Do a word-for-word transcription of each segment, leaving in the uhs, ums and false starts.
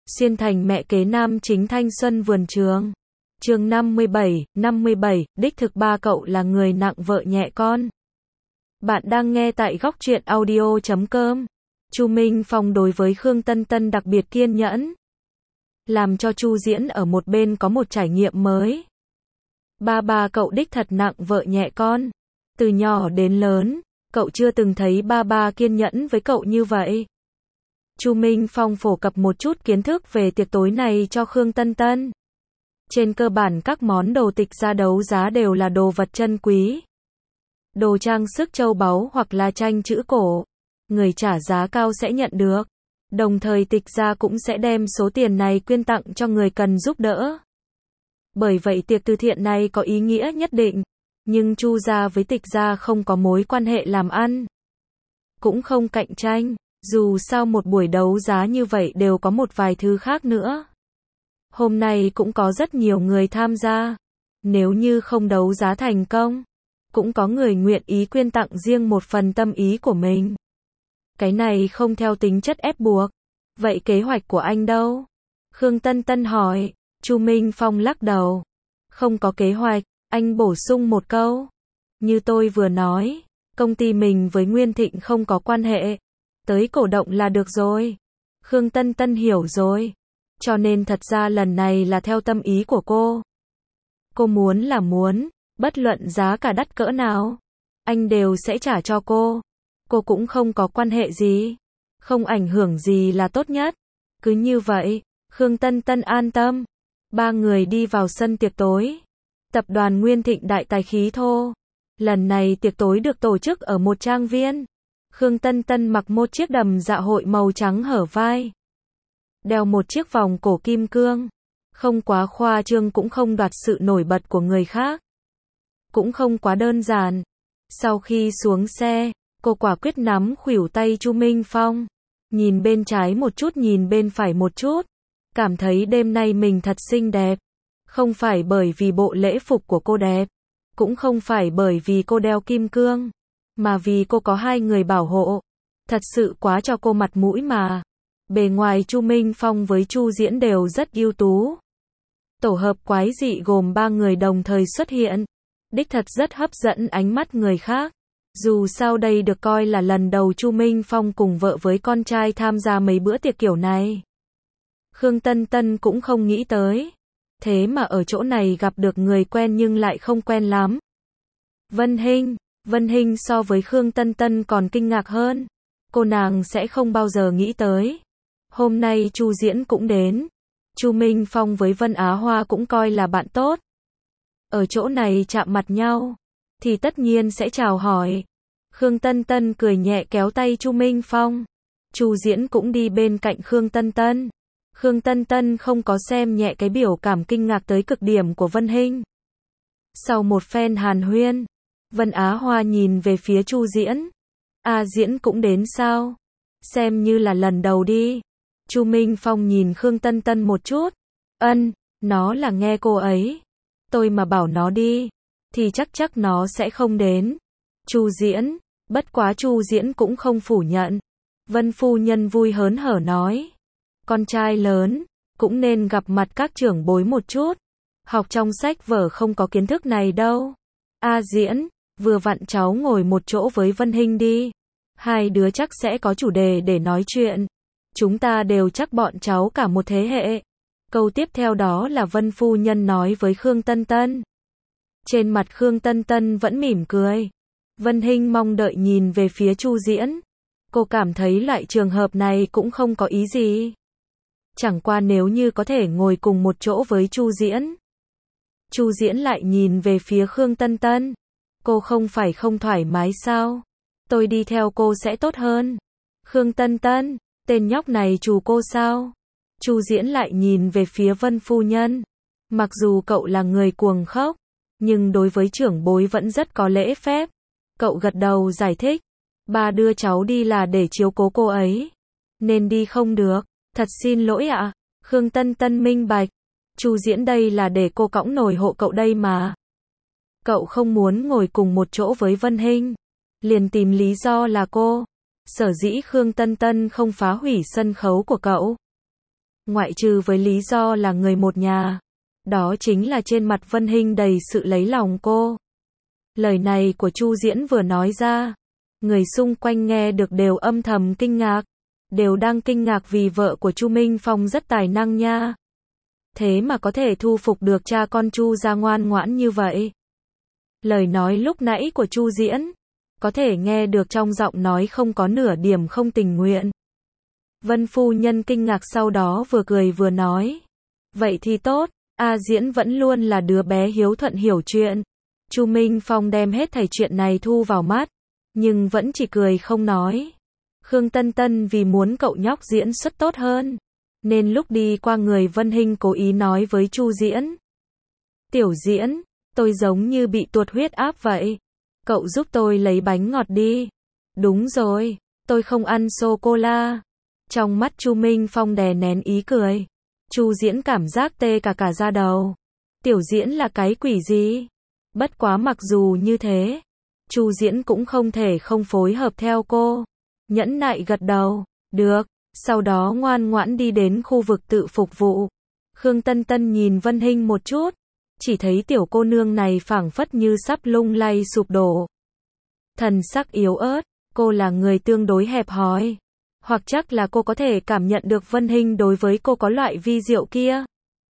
Xuyên thành mẹ kế nam chính thanh xuân vườn trường. Chương năm mươi bảy, năm mươi bảy, đích thực ba cậu là người nặng vợ nhẹ con. Bạn đang nghe tại góc truyện audio chấm com. Chu Minh Phong đối với Khương Tân Tân đặc biệt kiên nhẫn, làm cho Chu Diễn ở một bên có một trải nghiệm mới. Ba ba cậu đích thật nặng vợ nhẹ con. Từ nhỏ đến lớn, cậu chưa từng thấy ba ba kiên nhẫn với cậu như vậy. Chu Minh Phong phổ cập một chút kiến thức về tiệc tối này cho Khương Tân Tân. Trên cơ bản các món đồ tịch ra đấu giá đều là đồ vật chân quý, đồ trang sức châu báu hoặc là tranh chữ cổ. Người trả giá cao sẽ nhận được. Đồng thời tịch gia cũng sẽ đem số tiền này quyên tặng cho người cần giúp đỡ. Bởi vậy tiệc từ thiện này có ý nghĩa nhất định. Nhưng Chu gia với tịch gia không có mối quan hệ làm ăn, cũng không cạnh tranh. Dù sao một buổi đấu giá như vậy đều có một vài thứ khác nữa. Hôm nay cũng có rất nhiều người tham gia. Nếu như không đấu giá thành công, cũng có người nguyện ý quyên tặng riêng một phần tâm ý của mình. Cái này không theo tính chất ép buộc. Vậy kế hoạch của anh đâu? Khương Tân Tân hỏi. Chu Minh Phong lắc đầu. Không có kế hoạch. Anh bổ sung một câu. Như tôi vừa nói, công ty mình với Nguyên Thịnh không có quan hệ. Tới cổ động là được rồi. Khương Tân Tân hiểu rồi. Cho nên thật ra lần này là theo tâm ý của cô. Cô muốn là muốn, bất luận giá cả đắt cỡ nào, anh đều sẽ trả cho cô. Cô cũng không có quan hệ gì, không ảnh hưởng gì là tốt nhất. Cứ như vậy, Khương Tân Tân an tâm. Ba người đi vào sân tiệc tối. Tập đoàn Nguyên Thịnh đại tài khí thô. Lần này tiệc tối được tổ chức ở một trang viên. Khương Tân Tân mặc một chiếc đầm dạ hội màu trắng hở vai, đeo một chiếc vòng cổ kim cương. Không quá khoa trương cũng không đoạt sự nổi bật của người khác, cũng không quá đơn giản. Sau khi xuống xe, cô quả quyết nắm khuỷu tay Chu Minh Phong, nhìn bên trái một chút nhìn bên phải một chút, cảm thấy đêm nay mình thật xinh đẹp. Không phải bởi vì bộ lễ phục của cô đẹp, cũng không phải bởi vì cô đeo kim cương, mà vì cô có hai người bảo hộ. Thật sự quá cho cô mặt mũi mà. Bề ngoài Chu Minh Phong với Chu Diễn đều rất ưu tú. Tổ hợp quái dị gồm ba người đồng thời xuất hiện, đích thật rất hấp dẫn ánh mắt người khác. Dù sao đây được coi là lần đầu Chu Minh Phong cùng vợ với con trai tham gia mấy bữa tiệc kiểu này. Khương Tân Tân cũng không nghĩ tới. Thế mà ở chỗ này gặp được người quen nhưng lại không quen lắm. Vân Hinh. Vân Hinh so với Khương Tân Tân còn kinh ngạc hơn. Cô nàng sẽ không bao giờ nghĩ tới. Hôm nay Chu Diễn cũng đến. Chu Minh Phong với Vân Á Hoa cũng coi là bạn tốt. Ở chỗ này chạm mặt nhau, thì tất nhiên sẽ chào hỏi. Khương Tân Tân cười nhẹ kéo tay Chu Minh Phong. Chu Diễn cũng đi bên cạnh Khương Tân Tân. Khương Tân Tân không có xem nhẹ cái biểu cảm kinh ngạc tới cực điểm của Vân Hinh. Sau một phen hàn huyên, Vân Á Hoa nhìn về phía Chu Diễn. A Diễn cũng đến sao? Xem như là lần đầu đi. Chu Minh Phong nhìn Khương Tân Tân một chút. Ân, nó là nghe cô ấy. Tôi mà bảo nó đi, thì chắc chắc nó sẽ không đến. Chu Diễn, bất quá Chu Diễn cũng không phủ nhận. Vân phu nhân vui hớn hở nói. Con trai lớn, cũng nên gặp mặt các trưởng bối một chút. Học trong sách vở không có kiến thức này đâu. A Diễn, vừa vặn cháu ngồi một chỗ với Vân Hinh đi. Hai đứa chắc sẽ có chủ đề để nói chuyện. Chúng ta đều chắc bọn cháu cả một thế hệ. Câu tiếp theo đó là Vân phu nhân nói với Khương Tân Tân. Trên mặt Khương Tân Tân vẫn mỉm cười. Vân Hinh mong đợi nhìn về phía Chu Diễn. Cô cảm thấy loại trường hợp này cũng không có ý gì. Chẳng qua nếu như có thể ngồi cùng một chỗ với Chu Diễn. Chu Diễn lại nhìn về phía Khương Tân Tân. Cô không phải không thoải mái sao? Tôi đi theo cô sẽ tốt hơn. Khương Tân Tân, tên nhóc này trù cô sao? Chu Diễn lại nhìn về phía Vân phu nhân. Mặc dù cậu là người cuồng khóc, nhưng đối với trưởng bối vẫn rất có lễ phép. Cậu gật đầu giải thích. Ba đưa cháu đi là để chiếu cố cô ấy, nên đi không được. Thật xin lỗi ạ. À. Khương Tân Tân minh bạch. Chu Diễn đây là để cô cõng nổi hộ cậu đây mà. Cậu không muốn ngồi cùng một chỗ với Vân Hinh, liền tìm lý do là cô. Sở dĩ Khương Tân Tân không phá hủy sân khấu của cậu, ngoại trừ với lý do là người một nhà. Đó chính là trên mặt Vân Hinh đầy sự lấy lòng cô. Lời này của Chu Diễn vừa nói ra, người xung quanh nghe được đều âm thầm kinh ngạc, đều đang kinh ngạc vì vợ của Chu Minh Phong rất tài năng nha. Thế mà có thể thu phục được cha con Chu gia ngoan ngoãn như vậy. Lời nói lúc nãy của Chu Diễn, có thể nghe được trong giọng nói không có nửa điểm không tình nguyện. Vân phu nhân kinh ngạc sau đó vừa cười vừa nói. Vậy thì tốt, A Diễn vẫn luôn là đứa bé hiếu thuận hiểu chuyện. Chu Minh Phong đem hết thảy chuyện này thu vào mắt, nhưng vẫn chỉ cười không nói. Khương Tân Tân vì muốn cậu nhóc diễn xuất tốt hơn, nên lúc đi qua người Vân Hinh cố ý nói với Chu Diễn. Tiểu Diễn, tôi giống như bị tuột huyết áp vậy. Cậu giúp tôi lấy bánh ngọt đi. Đúng rồi, tôi không ăn sô-cô-la. Trong mắt Chu Minh Phong đè nén ý cười. Chu Diễn cảm giác tê cả cả da đầu. Tiểu Diễn là cái quỷ gì? Bất quá mặc dù như thế, Chu Diễn cũng không thể không phối hợp theo cô. Nhẫn nại gật đầu, được, sau đó ngoan ngoãn đi đến khu vực tự phục vụ. Khương Tân Tân nhìn Vân Hinh một chút, chỉ thấy tiểu cô nương này phảng phất như sắp lung lay sụp đổ. Thần sắc yếu ớt, cô là người tương đối hẹp hòi. Hoặc chắc là cô có thể cảm nhận được Vân Hinh đối với cô có loại vi diệu kia.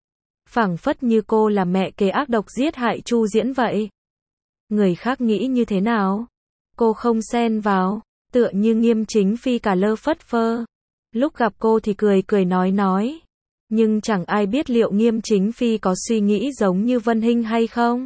Phảng phất như cô là mẹ kế ác độc giết hại Chu Diễn vậy. Người khác nghĩ như thế nào? Cô không xen vào, tựa như Nghiêm Chính Phi cả lơ phất phơ. Lúc gặp cô thì cười cười nói nói. Nhưng chẳng ai biết liệu Nghiêm Chính Phi có suy nghĩ giống như Vân Hinh hay không.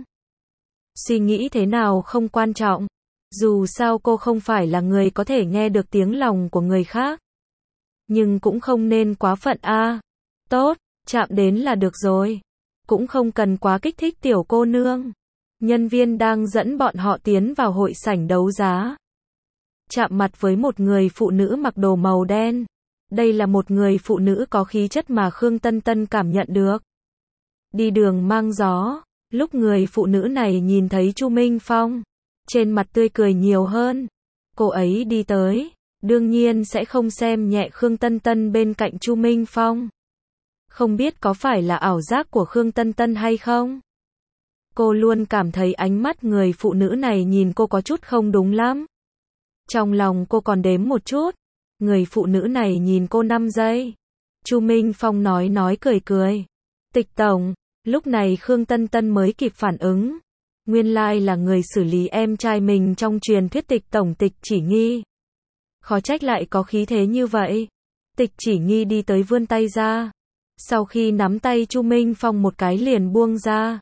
Suy nghĩ thế nào không quan trọng. Dù sao cô không phải là người có thể nghe được tiếng lòng của người khác. Nhưng cũng không nên quá phận a. À. Tốt, chạm đến là được rồi. Cũng không cần quá kích thích tiểu cô nương. Nhân viên đang dẫn bọn họ tiến vào hội sảnh đấu giá. Chạm mặt với một người phụ nữ mặc đồ màu đen. Đây là một người phụ nữ có khí chất mà Khương Tân Tân cảm nhận được. Đi đường mang gió, lúc người phụ nữ này nhìn thấy Chu Minh Phong, trên mặt tươi cười nhiều hơn. Cô ấy đi tới, đương nhiên sẽ không xem nhẹ Khương Tân Tân bên cạnh Chu Minh Phong. Không biết có phải là ảo giác của Khương Tân Tân hay không? Cô luôn cảm thấy ánh mắt người phụ nữ này nhìn cô có chút không đúng lắm. Trong lòng cô còn đếm một chút. Người phụ nữ này nhìn cô năm giây. Chu Minh Phong nói nói cười cười. Tịch tổng, lúc này Khương Tân Tân mới kịp phản ứng. Nguyên lai là người xử lý em trai mình trong truyền thuyết Tịch tổng Tịch Chỉ Nghi. Khó trách lại có khí thế như vậy. Tịch Chỉ Nghi đi tới vươn tay ra. Sau khi nắm tay Chu Minh Phong một cái liền buông ra.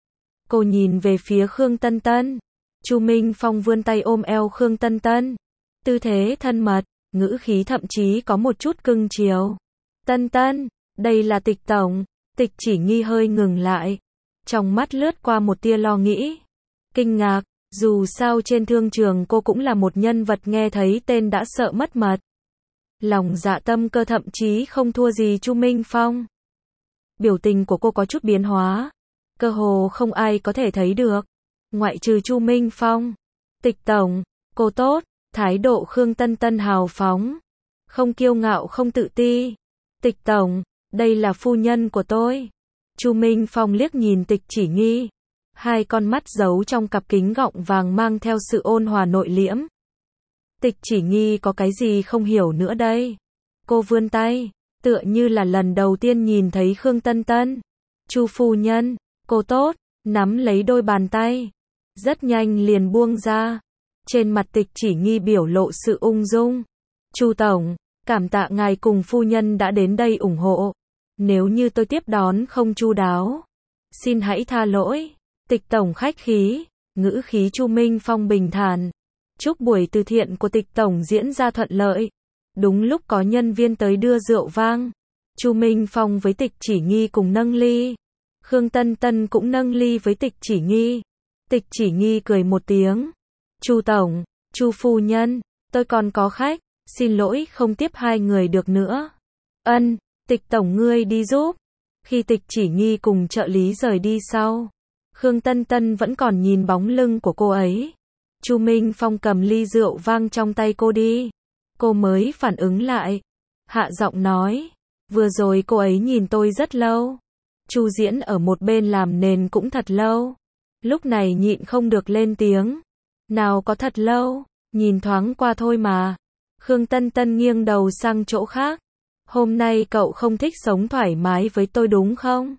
Cô nhìn về phía Khương Tân Tân. Chu Minh Phong vươn tay ôm eo Khương Tân Tân. Tư thế thân mật, ngữ khí thậm chí có một chút cưng chiều. Tân Tân, đây là Tịch tổng. Tịch Chỉ Nghi hơi ngừng lại. Trong mắt lướt qua một tia lo nghĩ. Kinh ngạc, dù sao trên thương trường cô cũng là một nhân vật nghe thấy tên đã sợ mất mật. Lòng dạ tâm cơ thậm chí không thua gì Chu Minh Phong. Biểu tình của cô có chút biến hóa. Cơ hồ không ai có thể thấy được. Ngoại trừ Chu Minh Phong. Tịch tổng, cô tốt. Thái độ Khương Tân Tân hào phóng. Không kiêu ngạo không tự ti. Tịch tổng, đây là phu nhân của tôi. Chu Minh Phong liếc nhìn Tịch Chỉ Nghi. Hai con mắt giấu trong cặp kính gọng vàng mang theo sự ôn hòa nội liễm. Tịch Chỉ Nghi có cái gì không hiểu nữa đây. Cô vươn tay, tựa như là lần đầu tiên nhìn thấy Khương Tân Tân. Chu phu nhân, cô tốt, nắm lấy đôi bàn tay. Rất nhanh liền buông ra. Trên mặt Tịch Chỉ Nghi biểu lộ sự ung dung. Chu tổng, cảm tạ ngài cùng phu nhân đã đến đây ủng hộ. Nếu như tôi tiếp đón không chu đáo, xin hãy tha lỗi. Tịch tổng khách khí, ngữ khí Chu Minh Phong bình thản. Chúc buổi từ thiện của Tịch tổng diễn ra thuận lợi. Đúng lúc có nhân viên tới đưa rượu vang. Chu Minh Phong với Tịch Chỉ Nghi cùng nâng ly. Khương Tân Tân cũng nâng ly với Tịch Chỉ Nghi. Tịch Chỉ Nghi cười một tiếng. Chu tổng, Chu phu nhân, tôi còn có khách, xin lỗi không tiếp hai người được nữa. Ân, Tịch tổng ngươi đi giúp. Khi Tịch Chỉ Nghi cùng trợ lý rời đi sau, Khương Tân Tân vẫn còn nhìn bóng lưng của cô ấy. Chu Minh Phong cầm ly rượu vang trong tay cô đi. Cô mới phản ứng lại. Hạ giọng nói, Vừa rồi cô ấy nhìn tôi rất lâu. Chu Diễn ở một bên làm nền cũng thật lâu. Lúc này nhịn không được lên tiếng. Nào có thật lâu, nhìn thoáng qua thôi mà. Khương Tân Tân nghiêng đầu sang chỗ khác. Hôm nay cậu không thích sống thoải mái với tôi đúng không?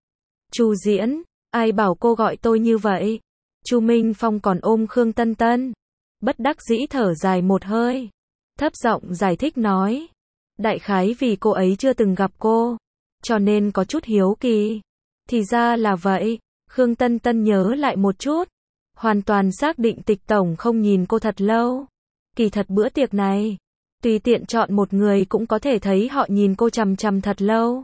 Chu Diễn, ai bảo cô gọi tôi như vậy? Chu Minh Phong còn ôm Khương Tân Tân. Bất đắc dĩ thở dài một hơi. Thấp giọng giải thích nói. Đại khái vì cô ấy chưa từng gặp cô. Cho nên có chút hiếu kỳ. Thì ra là vậy. Khương Tân Tân nhớ lại một chút. Hoàn toàn xác định Tịch tổng không nhìn cô thật lâu. Kỳ thật bữa tiệc này, tùy tiện chọn một người cũng có thể thấy họ nhìn cô chằm chằm thật lâu.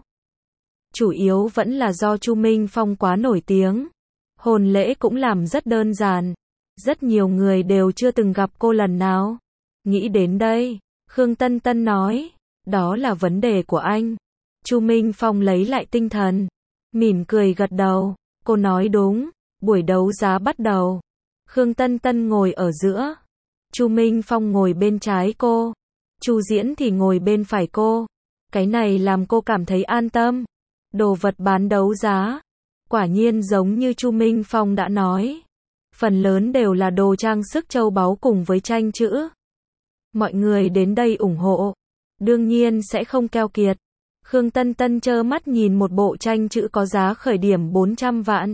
Chủ yếu vẫn là do Chu Minh Phong quá nổi tiếng. Hôn lễ cũng làm rất đơn giản. Rất nhiều người đều chưa từng gặp cô lần nào. Nghĩ đến đây, Khương Tân Tân nói, đó là vấn đề của anh. Chu Minh Phong lấy lại tinh thần, mỉm cười gật đầu, cô nói đúng, buổi đấu giá bắt đầu. Khương Tân Tân ngồi ở giữa, Chu Minh Phong ngồi bên trái cô, Chu Diễn thì ngồi bên phải cô. Cái này làm cô cảm thấy an tâm. Đồ vật bán đấu giá, quả nhiên giống như Chu Minh Phong đã nói. Phần lớn đều là đồ trang sức châu báu cùng với tranh chữ. Mọi người đến đây ủng hộ, đương nhiên sẽ không keo kiệt. Khương Tân Tân trơ mắt nhìn một bộ tranh chữ có giá khởi điểm bốn trăm vạn.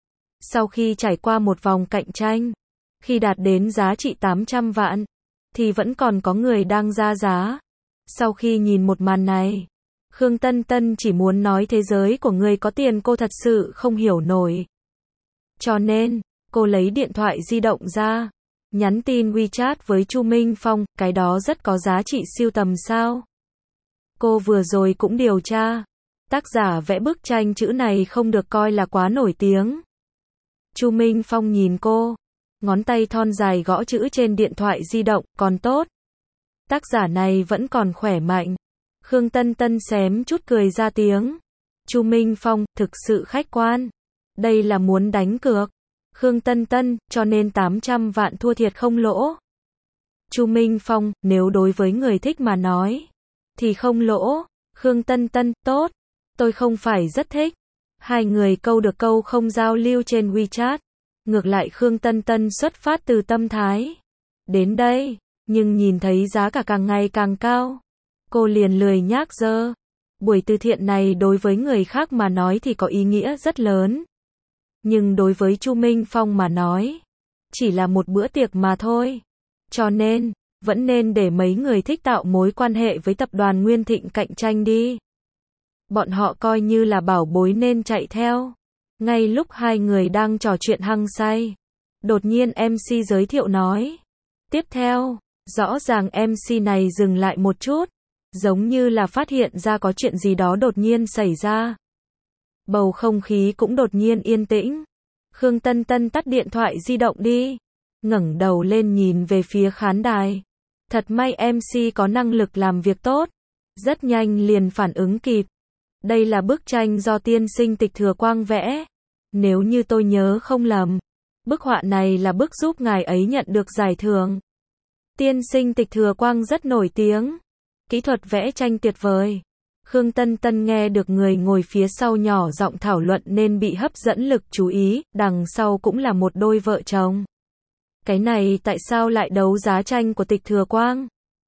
Sau khi trải qua một vòng cạnh tranh, khi đạt đến giá trị tám trăm vạn, thì vẫn còn có người đang ra giá. Sau khi nhìn một màn này, Khương Tân Tân chỉ muốn nói thế giới của người có tiền cô thật sự không hiểu nổi. Cho nên, cô lấy điện thoại di động ra, nhắn tin WeChat với Chu Minh Phong, cái đó rất có giá trị sưu tầm sao? Cô vừa rồi cũng điều tra, tác giả vẽ bức tranh chữ này không được coi là quá nổi tiếng. Chu Minh Phong nhìn cô, ngón tay thon dài gõ chữ trên điện thoại di động, còn tốt. Tác giả này vẫn còn khỏe mạnh. Khương Tân Tân xém chút cười ra tiếng. Chu Minh Phong, thực sự khách quan. Đây là muốn đánh cược. Khương Tân Tân, cho nên tám trăm vạn thua thiệt không lỗ. Chu Minh Phong, nếu đối với người thích mà nói, thì không lỗ. Khương Tân Tân, tốt. Tôi không phải rất thích. Hai người câu được câu không giao lưu trên WeChat. Ngược lại Khương Tân Tân xuất phát từ tâm thái. Đến đây, nhưng nhìn thấy giá cả càng ngày càng cao. Cô liền lười nhác dơ. Buổi từ thiện này đối với người khác mà nói thì có ý nghĩa rất lớn. Nhưng đối với Chu Minh Phong mà nói, chỉ là một bữa tiệc mà thôi. Cho nên, vẫn nên để mấy người thích tạo mối quan hệ với tập đoàn Nguyên Thịnh cạnh tranh đi. Bọn họ coi như là bảo bối nên chạy theo. Ngay lúc hai người đang trò chuyện hăng say, đột nhiên em xê giới thiệu nói. Tiếp theo, rõ ràng em xê này dừng lại một chút, giống như là phát hiện ra có chuyện gì đó đột nhiên xảy ra. Bầu không khí cũng đột nhiên yên tĩnh. Khương Tân Tân tắt điện thoại di động đi, ngẩng đầu lên nhìn về phía khán đài. Thật may em xê có năng lực làm việc tốt, rất nhanh liền phản ứng kịp. Đây là bức tranh do tiên sinh Tịch Thừa Quang vẽ. Nếu như tôi nhớ không lầm, bức họa này là bức giúp ngài ấy nhận được giải thưởng. Tiên sinh Tịch Thừa Quang rất nổi tiếng, kỹ thuật vẽ tranh tuyệt vời. Khương Tân Tân nghe được người ngồi phía sau nhỏ giọng thảo luận nên bị hấp dẫn lực chú ý, đằng sau cũng là một đôi vợ chồng. Cái này tại sao lại đấu giá tranh của Tịch Thừa Quang?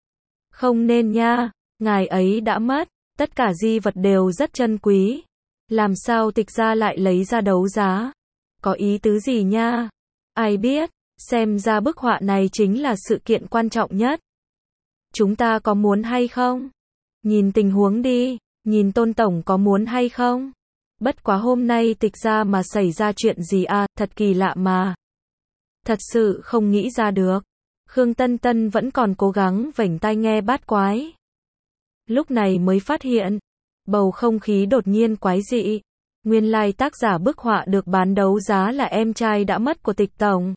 Không nên nha, ngài ấy đã mất, tất cả di vật đều rất chân quý. Làm sao Tịch gia lại lấy ra đấu giá? Có ý tứ gì nha? Ai biết, xem ra bức họa này chính là sự kiện quan trọng nhất. Chúng ta có muốn hay không? Nhìn tình huống đi, nhìn Tôn tổng có muốn hay không? Bất quá hôm nay Tịch gia mà xảy ra chuyện gì à, thật kỳ lạ mà. Thật sự không nghĩ ra được. Khương Tân Tân vẫn còn cố gắng vểnh tai nghe bát quái. Lúc này mới phát hiện, bầu không khí đột nhiên quái dị. Nguyên lai tác giả bức họa được bán đấu giá là em trai đã mất của Tịch tổng.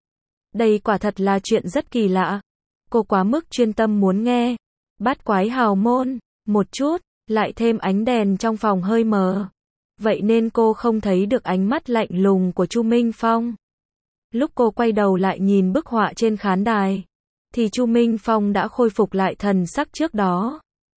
Đây quả thật là chuyện rất kỳ lạ. Cô quá mức chuyên tâm muốn nghe. Bát quái hào môn, một chút, lại thêm ánh đèn trong phòng hơi mờ. Vậy nên cô không thấy được ánh mắt lạnh lùng của Chu Minh Phong. Lúc cô quay đầu lại nhìn bức họa trên khán đài, thì Chu Minh Phong đã khôi phục lại thần sắc trước đó.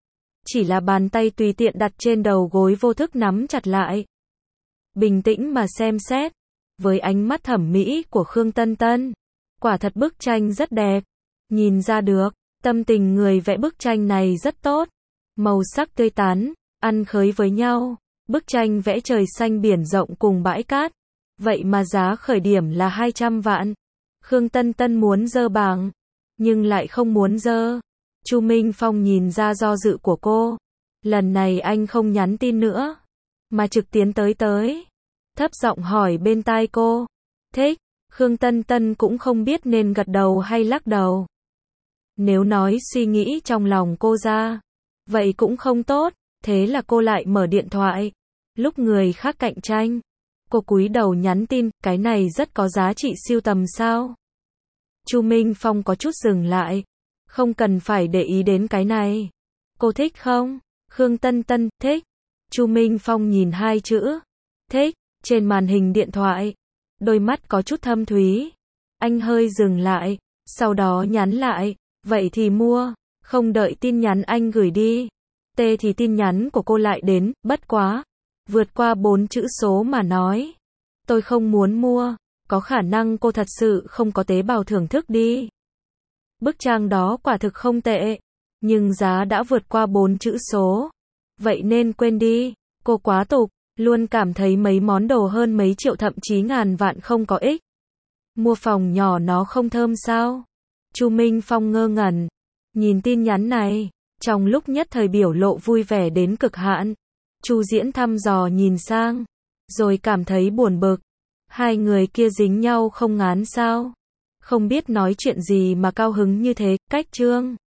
chỉ là bàn tay tùy tiện đặt trên đầu gối vô thức nắm chặt lại. Bình tĩnh mà xem xét, với ánh mắt thẩm mỹ của Khương Tân Tân, quả thật bức tranh rất đẹp. Nhìn ra được, tâm tình người vẽ bức tranh này rất tốt. Màu sắc tươi tắn, ăn khớp với nhau. Bức tranh vẽ trời xanh biển rộng cùng bãi cát. Vậy mà giá khởi điểm là hai trăm vạn. Khương Tân Tân muốn dơ bảng, nhưng lại không muốn dơ. Chu Minh Phong nhìn ra do dự của cô. Lần này anh không nhắn tin nữa, mà trực tiến tới tới. Thấp giọng hỏi bên tai cô. Thích. Khương Tân Tân cũng không biết nên gật đầu hay lắc đầu. Nếu nói suy nghĩ trong lòng cô ra, vậy cũng không tốt. Thế là cô lại mở điện thoại. Lúc người khác cạnh tranh, cô cúi đầu nhắn tin, cái này rất có giá trị sưu tầm sao? Chu Minh Phong có chút dừng lại. Không cần phải để ý đến cái này. Cô thích không? Khương Tân Tân, thích. Chu Minh Phong nhìn hai chữ, thích, trên màn hình điện thoại. Đôi mắt có chút thâm thúy. Anh hơi dừng lại, sau đó nhắn lại, vậy thì mua. Không đợi tin nhắn anh gửi đi. Tê thì tin nhắn của cô lại đến, bất quá. Vượt qua bốn chữ số mà nói. Tôi không muốn mua. Có khả năng cô thật sự không có tế bào thưởng thức đi. Bức tranh đó quả thực không tệ. Nhưng giá đã vượt qua bốn chữ số. Vậy nên quên đi. Cô quá tục. Luôn cảm thấy mấy món đồ hơn mấy triệu thậm chí ngàn vạn không có ích. Mua phòng nhỏ nó không thơm sao? Chu Minh Phong ngơ ngẩn. Nhìn tin nhắn này. Trong lúc nhất thời biểu lộ vui vẻ đến cực hạn. Chu Diễn thăm dò nhìn sang. Rồi cảm thấy buồn bực. Hai người kia dính nhau không ngán sao? Không biết nói chuyện gì mà cao hứng như thế. Cách chương